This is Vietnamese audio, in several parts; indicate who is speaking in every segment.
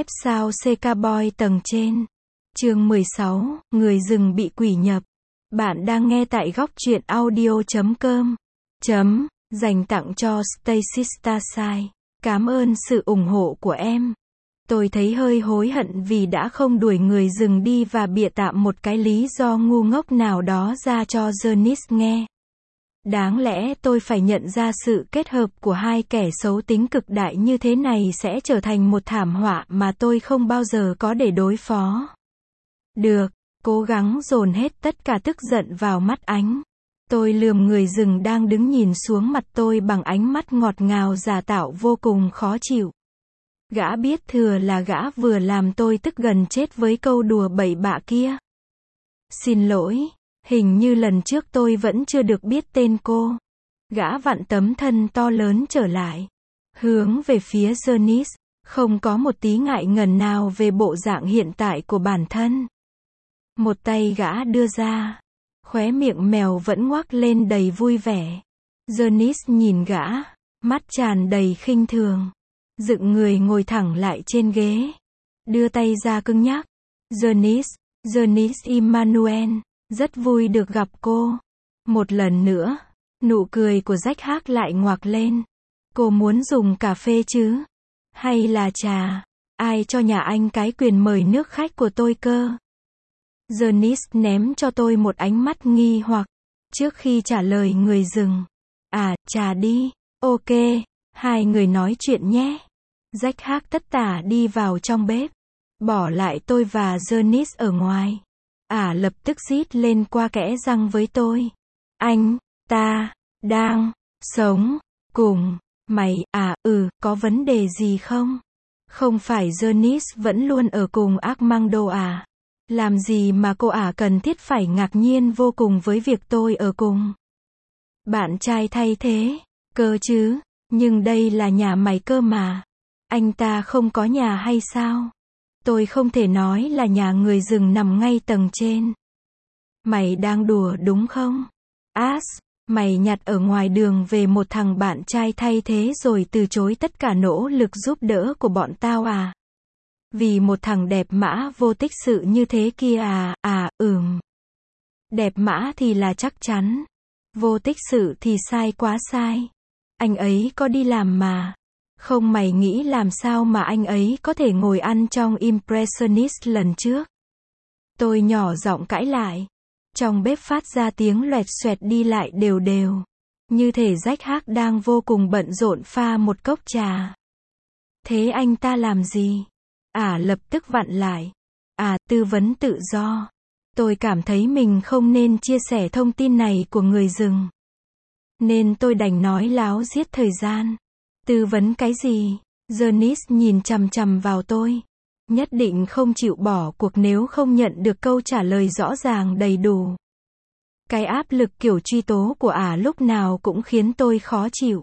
Speaker 1: Thép sao CK Boy tầng trên. Chương 16, người rừng bị quỷ nhập. Bạn đang nghe tại góc truyện audio.com. Dành tặng cho Stacy Starside. Cảm ơn sự ủng hộ của em. Tôi thấy hơi hối hận vì đã không đuổi người rừng đi và bịa tạm một cái lý do ngu ngốc nào đó ra cho Janice nghe. Đáng lẽ tôi phải nhận ra sự kết hợp của hai kẻ xấu tính cực đại như thế này sẽ trở thành một thảm họa mà tôi không bao giờ có để đối phó. Được, cố gắng dồn hết tất cả tức giận vào mắt ánh. Tôi lườm người rừng đang đứng nhìn xuống mặt tôi bằng ánh mắt ngọt ngào giả tạo vô cùng khó chịu. Gã biết thừa là gã vừa làm tôi tức gần chết với câu đùa bậy bạ kia. Xin lỗi, hình như lần trước tôi vẫn chưa được biết tên cô. Gã vặn tấm thân to lớn trở lại, hướng về phía Janice, không có một tí ngại ngần nào về bộ dạng hiện tại của bản thân. Một tay gã đưa ra, khóe miệng mèo vẫn ngoác lên đầy vui vẻ. Janice nhìn gã, mắt tràn đầy khinh thường, dựng người ngồi thẳng lại trên ghế, đưa tay ra cứng nhắc. Janice Emmanuel, rất vui được gặp cô. Một lần nữa, nụ cười của Jack Hác lại ngoạc lên. Cô muốn dùng cà phê chứ? Hay là trà? Ai cho nhà anh cái quyền mời nước khách của tôi cơ? Janice ném cho tôi một ánh mắt nghi hoặc, trước khi trả lời người rừng. À, trà đi. Ok, hai người nói chuyện nhé. Jack Hác tất tả đi vào trong bếp, bỏ lại tôi và Janice ở ngoài. Lập tức rít lên qua kẽ răng với tôi. Anh ta đang sống cùng mày có vấn đề gì không? Không phải Janice vẫn luôn ở cùng Armando à? Làm gì mà cô cần thiết phải ngạc nhiên vô cùng với việc tôi ở cùng bạn trai thay thế, cơ chứ? Nhưng đây là nhà mày cơ mà. Anh ta không có nhà hay sao? Tôi không thể nói là nhà người rừng nằm ngay tầng trên. Mày đang đùa đúng không? Mày nhặt ở ngoài đường về một thằng bạn trai thay thế rồi từ chối tất cả nỗ lực giúp đỡ của bọn tao à? Vì một thằng đẹp mã vô tích sự như thế kia à? Đẹp mã thì là chắc chắn. Vô tích sự thì sai quá sai. Anh ấy có đi làm mà. Không, mày nghĩ làm sao mà anh ấy có thể ngồi ăn trong Impressionist lần trước? Tôi nhỏ giọng cãi lại. Trong bếp phát ra tiếng loẹt xoẹt đi lại đều đều. Như thể Jack Hác đang vô cùng bận rộn pha một cốc trà. Thế anh ta làm gì? Lập tức vặn lại. Tư vấn tự do. Tôi cảm thấy mình không nên chia sẻ thông tin này của người rừng. Nên tôi đành nói láo giết thời gian. Tư vấn cái gì? Janice nhìn chằm chằm vào tôi. Nhất định không chịu bỏ cuộc nếu không nhận được câu trả lời rõ ràng đầy đủ. Cái áp lực kiểu truy tố của lúc nào cũng khiến tôi khó chịu.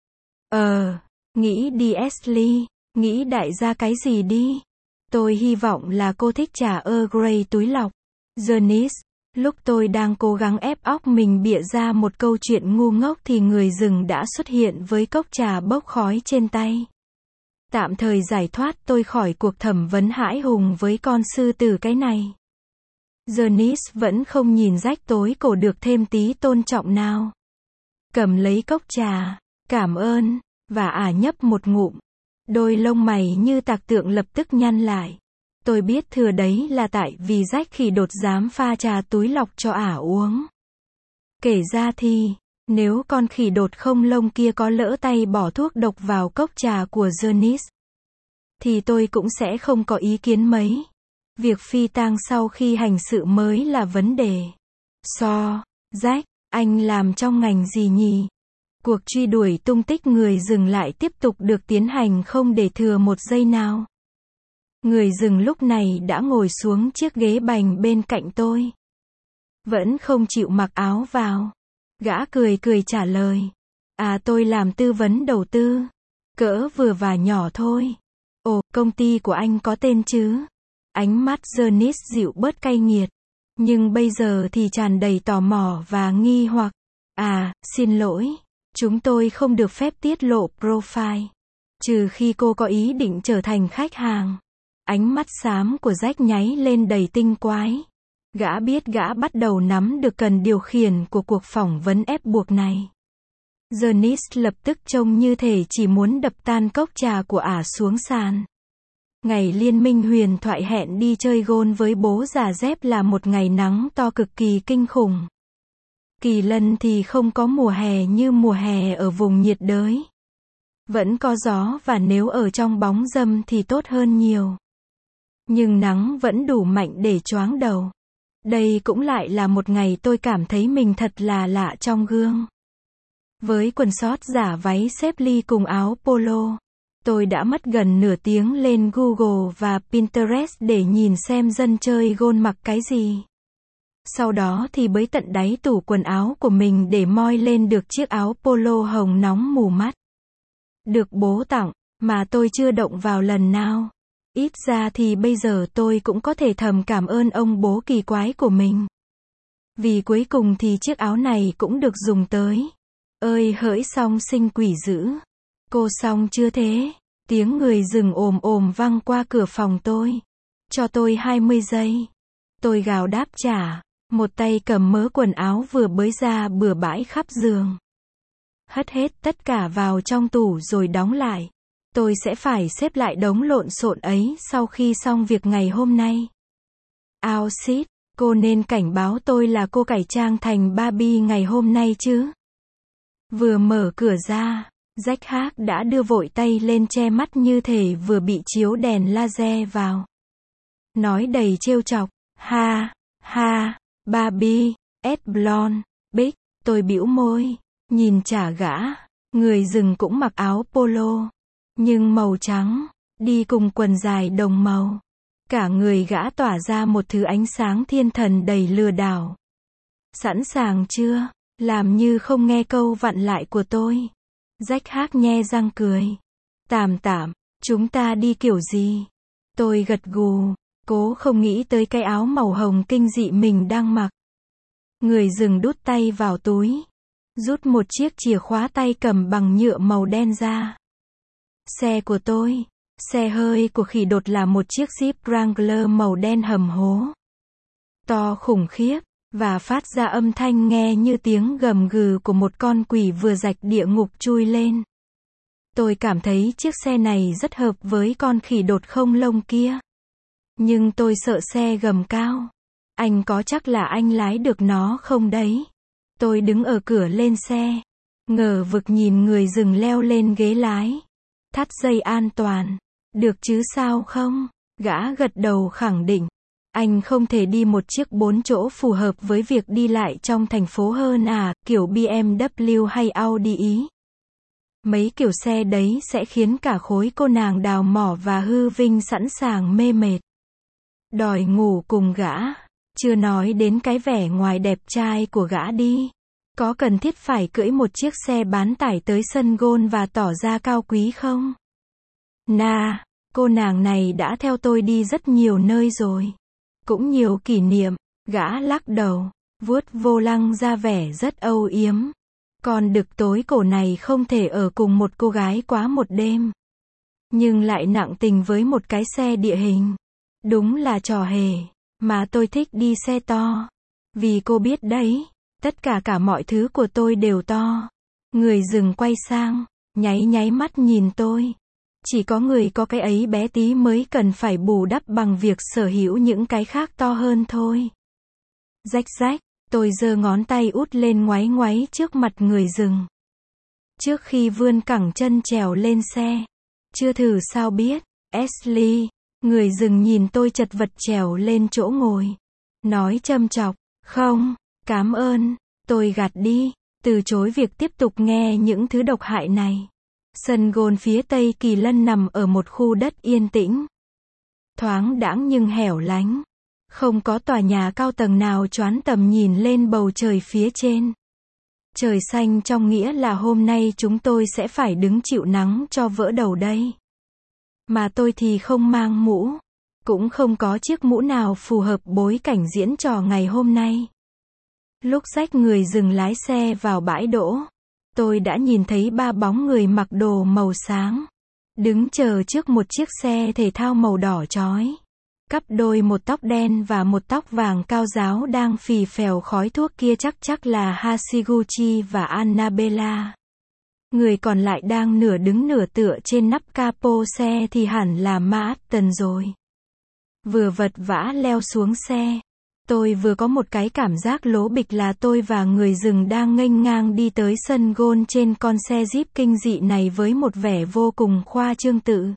Speaker 1: Nghĩ đi Ashley, nghĩ đại gia cái gì đi. Tôi hy vọng là cô thích trà Earl Grey túi lọc. Janice, lúc tôi đang cố gắng ép óc mình bịa ra một câu chuyện ngu ngốc thì người rừng đã xuất hiện với cốc trà bốc khói trên tay. Tạm thời giải thoát tôi khỏi cuộc thẩm vấn hãi hùng với con sư tử cái này. Janice vẫn không nhìn rách tối cổ được thêm tí tôn trọng nào. Cầm lấy cốc trà, cảm ơn, và nhấp một ngụm. Đôi lông mày như tạc tượng lập tức nhăn lại. Tôi biết thừa đấy là tại vì Jack khỉ đột dám pha trà túi lọc cho uống. Kể ra thì, nếu con khỉ đột không lông kia có lỡ tay bỏ thuốc độc vào cốc trà của Janice, thì tôi cũng sẽ không có ý kiến mấy. Việc phi tang sau khi hành sự mới là vấn đề. Jack, anh làm trong ngành gì nhỉ? Cuộc truy đuổi tung tích người rừng lại tiếp tục được tiến hành không để thừa một giây nào. Người rừng lúc này đã ngồi xuống chiếc ghế bành bên cạnh tôi. Vẫn không chịu mặc áo vào. Gã cười trả lời. Tôi làm tư vấn đầu tư. Cỡ vừa và nhỏ thôi. Công ty của anh có tên chứ? Ánh mắt Janice dịu bớt cay nghiệt. Nhưng bây giờ thì tràn đầy tò mò và nghi hoặc. Xin lỗi. Chúng tôi không được phép tiết lộ profile. Trừ khi cô có ý định trở thành khách hàng. Ánh mắt xám của Jack nháy lên đầy tinh quái. Gã biết gã bắt đầu nắm được cần điều khiển của cuộc phỏng vấn ép buộc này. Janice lập tức trông như thể chỉ muốn đập tan cốc trà của ả xuống sàn. Ngày liên minh huyền thoại hẹn đi chơi golf với bố già dép là một ngày nắng to cực kỳ kinh khủng. Kỳ lân thì không có mùa hè như mùa hè ở vùng nhiệt đới. Vẫn có gió và nếu ở trong bóng râm thì tốt hơn nhiều. Nhưng nắng vẫn đủ mạnh để choáng đầu. Đây cũng lại là một ngày tôi cảm thấy mình thật là lạ trong gương. Với quần short giả váy xếp ly cùng áo polo, tôi đã mất gần nửa tiếng lên Google và Pinterest để nhìn xem dân chơi golf mặc cái gì. Sau đó thì bới tận đáy tủ quần áo của mình để moi lên được chiếc áo polo hồng nóng mù mắt. Được bố tặng, mà tôi chưa động vào lần nào. Ít ra thì bây giờ tôi cũng có thể thầm cảm ơn ông bố kỳ quái của mình. Vì cuối cùng thì chiếc áo này cũng được dùng tới. Ơi hỡi song sinh quỷ dữ. Cô xong chưa thế? Tiếng người rừng ồm ồm vang qua cửa phòng tôi. Cho tôi 20 giây. Tôi gào đáp trả. Một tay cầm mớ quần áo vừa bới ra bừa bãi khắp giường. Hất hết tất cả vào trong tủ rồi đóng lại. Tôi sẽ phải xếp lại đống lộn xộn ấy sau khi xong việc ngày hôm nay. Ao xít, cô nên cảnh báo tôi là cô cải trang thành Barbie ngày hôm nay chứ. Vừa mở cửa ra, Jack Hack đã đưa vội tay lên che mắt như thể vừa bị chiếu đèn laser vào. Nói đầy trêu chọc, ha, ha, Barbie, S blonde, big, tôi bĩu môi, nhìn trả gã, người rừng cũng mặc áo polo, nhưng màu trắng, đi cùng quần dài đồng màu. Cả người gã tỏa ra một thứ ánh sáng thiên thần đầy lừa đảo. Sẵn sàng chưa? Làm như không nghe câu vặn lại của tôi. Jack Hack nhe răng cười. Tạm, chúng ta đi kiểu gì? Tôi gật gù, cố không nghĩ tới cái áo màu hồng kinh dị mình đang mặc. Người rừng đút tay vào túi, rút một chiếc chìa khóa tay cầm bằng nhựa màu đen ra. Xe của tôi, xe hơi của khỉ đột là một chiếc Jeep Wrangler màu đen hầm hố. To khủng khiếp, và phát ra âm thanh nghe như tiếng gầm gừ của một con quỷ vừa rạch địa ngục chui lên. Tôi cảm thấy chiếc xe này rất hợp với con khỉ đột không lông kia. Nhưng tôi sợ xe gầm cao. Anh có chắc là anh lái được nó không đấy? Tôi đứng ở cửa lên xe, ngờ vực nhìn người rừng leo lên ghế lái. Thắt dây an toàn. Được chứ sao không? Gã gật đầu khẳng định. Anh không thể đi một chiếc 4 chỗ phù hợp với việc đi lại trong thành phố hơn à, kiểu BMW hay Audi ý. Mấy kiểu xe đấy sẽ khiến cả khối cô nàng đào mỏ và hư vinh sẵn sàng mê mệt. Đòi ngủ cùng gã. Chưa nói đến cái vẻ ngoài đẹp trai của gã đi. Có cần thiết phải cưỡi một chiếc xe bán tải tới sân golf và tỏ ra cao quý không? Cô nàng này đã theo tôi đi rất nhiều nơi rồi. Cũng nhiều kỷ niệm. Gã lắc đầu, vuốt vô lăng ra vẻ rất âu yếm. Con đực tối cổ này không thể ở cùng một cô gái quá một đêm. Nhưng lại nặng tình với một cái xe địa hình. Đúng là trò hề. Mà tôi thích đi xe to. Vì cô biết đấy, tất cả mọi thứ của tôi đều to. Người rừng quay sang, nháy mắt nhìn tôi. Chỉ có người có cái ấy bé tí mới cần phải bù đắp bằng việc sở hữu những cái khác to hơn thôi. Rách, tôi giơ ngón tay út lên ngoáy trước mặt người rừng. Trước khi vươn cẳng chân trèo lên xe. Chưa thử sao biết, Ashley. Người rừng nhìn tôi chật vật trèo lên chỗ ngồi. Nói châm chọc, không, cảm ơn. Tôi gạt đi, từ chối việc tiếp tục nghe những thứ độc hại này. Sân golf phía tây Kỳ Lân nằm ở một khu đất yên tĩnh. Thoáng đãng nhưng hẻo lánh. Không có tòa nhà cao tầng nào choán tầm nhìn lên bầu trời phía trên. Trời xanh trong nghĩa là hôm nay chúng tôi sẽ phải đứng chịu nắng cho vỡ đầu đây. Mà tôi thì không mang mũ. Cũng không có chiếc mũ nào phù hợp bối cảnh diễn trò ngày hôm nay. Lúc Jack người dừng lái xe vào bãi đỗ, tôi đã nhìn thấy 3 bóng người mặc đồ màu sáng. đứng chờ trước một chiếc xe thể thao màu đỏ chói. Cặp đôi một tóc đen và một tóc vàng cao ráo đang phì phèo khói thuốc kia chắc là Hashiguchi và Annabella. Người còn lại đang nửa đứng nửa tựa trên nắp capo xe thì hẳn là Martin rồi. Vừa vật vã leo xuống xe, tôi vừa có một cái cảm giác lố bịch là tôi và người rừng đang nghênh ngang đi tới sân golf trên con xe Jeep kinh dị này với một vẻ vô cùng khoa trương tự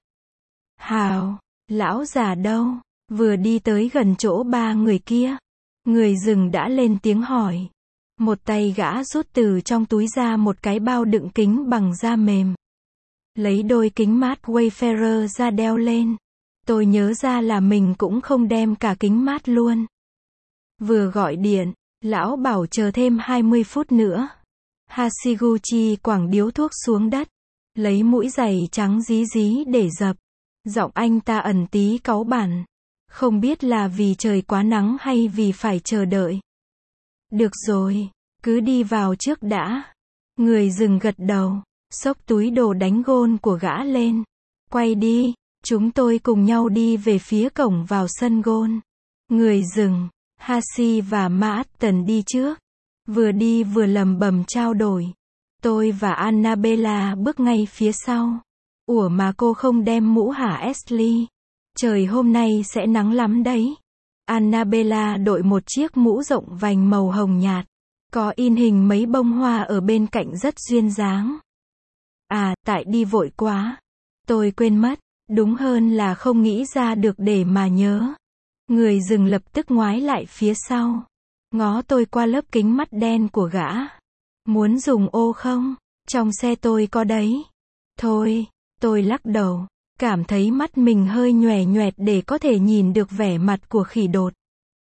Speaker 1: hào. Lão già đâu? Vừa đi tới gần chỗ ba người kia, người rừng đã lên tiếng hỏi. Một tay gã rút từ trong túi ra một cái bao đựng kính bằng da mềm. Lấy đôi kính mát Wayfarer ra đeo lên. Tôi nhớ ra là mình cũng không đem cả kính mát luôn. Vừa gọi điện, lão bảo chờ thêm 20 phút nữa. Hashiguchi quẳng điếu thuốc xuống đất, lấy mũi giày trắng dí dí để dập. Giọng anh ta ẩn tí cáu bẳn. Không biết là vì trời quá nắng hay vì phải chờ đợi. Được rồi, cứ đi vào trước đã. Người rừng gật đầu, xốc túi đồ đánh gôn của gã lên. Quay đi, chúng tôi cùng nhau đi về phía cổng vào sân gôn. Người rừng, Hashi và Martin đi trước. Vừa đi vừa lầm bầm trao đổi. Tôi và Annabella bước ngay phía sau. Ủa mà cô không đem mũ hả Ashley? Trời hôm nay sẽ nắng lắm đấy. Annabella đội một chiếc mũ rộng vành màu hồng nhạt. Có in hình mấy bông hoa ở bên cạnh rất duyên dáng. À, tại đi vội quá. Tôi quên mất. Đúng hơn là không nghĩ ra được để mà nhớ. Người rừng lập tức ngoái lại phía sau. Ngó tôi qua lớp kính mắt đen của gã. Muốn dùng ô không? Trong xe tôi có đấy. Thôi, tôi lắc đầu. Cảm thấy mắt mình hơi nhòe nhoẹt để có thể nhìn được vẻ mặt của khỉ đột.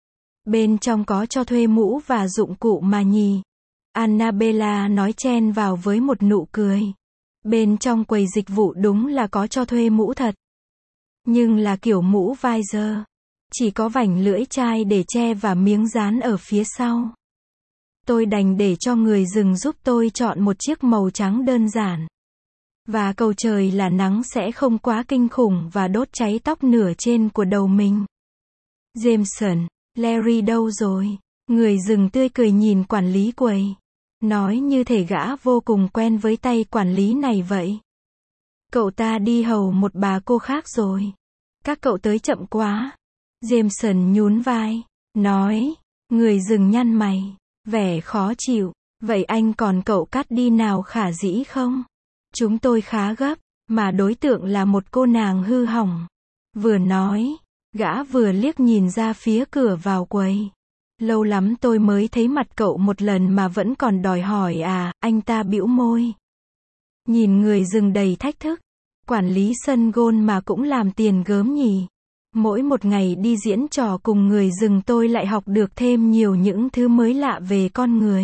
Speaker 1: Bên trong có cho thuê mũ và dụng cụ mà nhỉ? Annabella nói chen vào với một nụ cười. Bên trong quầy dịch vụ đúng là có cho thuê mũ thật. Nhưng là kiểu mũ visor. Chỉ có vành lưỡi chai để che và miếng dán ở phía sau. Tôi đành để cho người rừng giúp tôi chọn một chiếc màu trắng đơn giản. Và cầu trời là nắng sẽ không quá kinh khủng và đốt cháy tóc nửa trên của đầu mình. Jameson, Larry đâu rồi? Người rừng tươi cười nhìn quản lý quầy. Nói như thể gã vô cùng quen với tay quản lý này vậy. Cậu ta đi hầu một bà cô khác rồi. Các cậu tới chậm quá. Jameson nhún vai, nói. Người rừng nhăn mày, vẻ khó chịu. Vậy anh còn cậu cắt đi nào khả dĩ không? Chúng tôi khá gấp, mà đối tượng là một cô nàng hư hỏng. Vừa nói, gã vừa liếc nhìn ra phía cửa vào quầy. Lâu lắm tôi mới thấy mặt cậu một lần mà vẫn còn đòi hỏi à, anh ta bĩu môi. Nhìn người rừng đầy thách thức. Quản lý sân golf mà cũng làm tiền gớm nhỉ. Mỗi một ngày đi diễn trò cùng người rừng tôi lại học được thêm nhiều những thứ mới lạ về con người.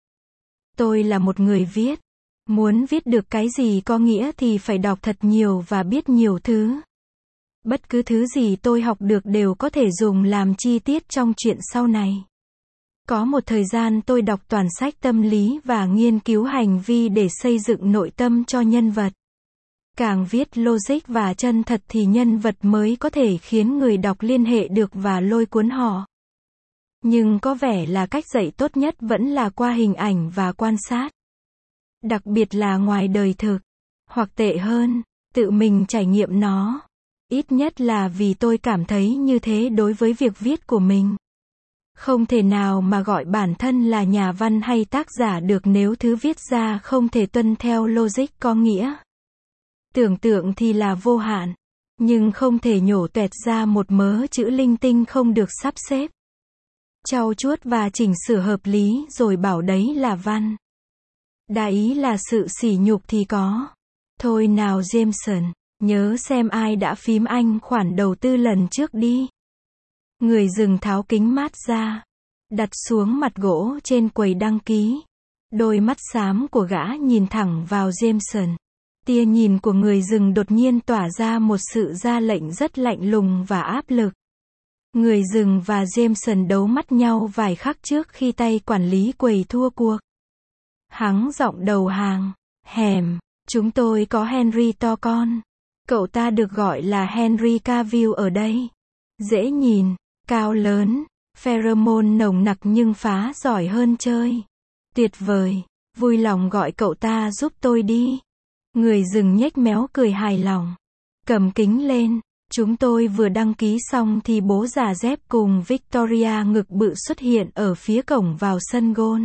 Speaker 1: Tôi là một người viết. Muốn viết được cái gì có nghĩa thì phải đọc thật nhiều và biết nhiều thứ. Bất cứ thứ gì tôi học được đều có thể dùng làm chi tiết trong chuyện sau này. Có một thời gian tôi đọc toàn sách tâm lý và nghiên cứu hành vi để xây dựng nội tâm cho nhân vật. Càng viết logic và chân thật thì nhân vật mới có thể khiến người đọc liên hệ được và lôi cuốn họ. Nhưng có vẻ là cách dạy tốt nhất vẫn là qua hình ảnh và quan sát. Đặc biệt là ngoài đời thực. Hoặc tệ hơn, tự mình trải nghiệm nó. Ít nhất là vì tôi cảm thấy như thế đối với việc viết của mình. Không thể nào mà gọi bản thân là nhà văn hay tác giả được nếu thứ viết ra không thể tuân theo logic có nghĩa. Tưởng tượng thì là vô hạn, nhưng không thể nhổ tuẹt ra một mớ chữ linh tinh không được sắp xếp, trau chuốt và chỉnh sửa hợp lý rồi bảo đấy là văn. Đa ý là sự sỉ nhục thì có. Thôi nào Jameson, nhớ xem ai đã phím anh khoản đầu tư lần trước đi. Người rừng tháo kính mát ra, đặt xuống mặt gỗ trên quầy đăng ký. Đôi mắt xám của gã nhìn thẳng vào Jameson. Tia nhìn của người rừng đột nhiên tỏa ra một sự ra lệnh rất lạnh lùng và áp lực. Người rừng và Jameson đấu mắt nhau vài khắc trước khi tay quản lý quầy thua cuộc. Hắn giọng đầu hàng. Hèm, chúng tôi có Henry to con. Cậu ta được gọi là Henry Cavill ở đây. Dễ nhìn, cao lớn, pheromone nồng nặc nhưng phá giỏi hơn chơi. Tuyệt vời, vui lòng gọi cậu ta giúp tôi đi. Người rừng nhếch méo cười hài lòng. Cầm kính lên, chúng tôi vừa đăng ký xong thì bố già dép cùng Victoria ngực bự xuất hiện ở phía cổng vào sân golf.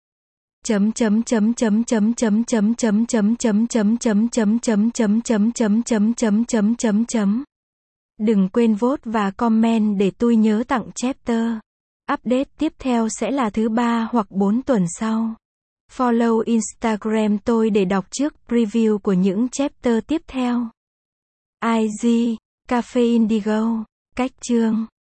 Speaker 1: Đừng quên vote và comment để tôi nhớ tặng chapter. Update tiếp theo sẽ là thứ 3 hoặc 4 tuần sau. Follow Instagram tôi để đọc trước preview của những chapter tiếp theo. IG, Cafe Indigo, cách chương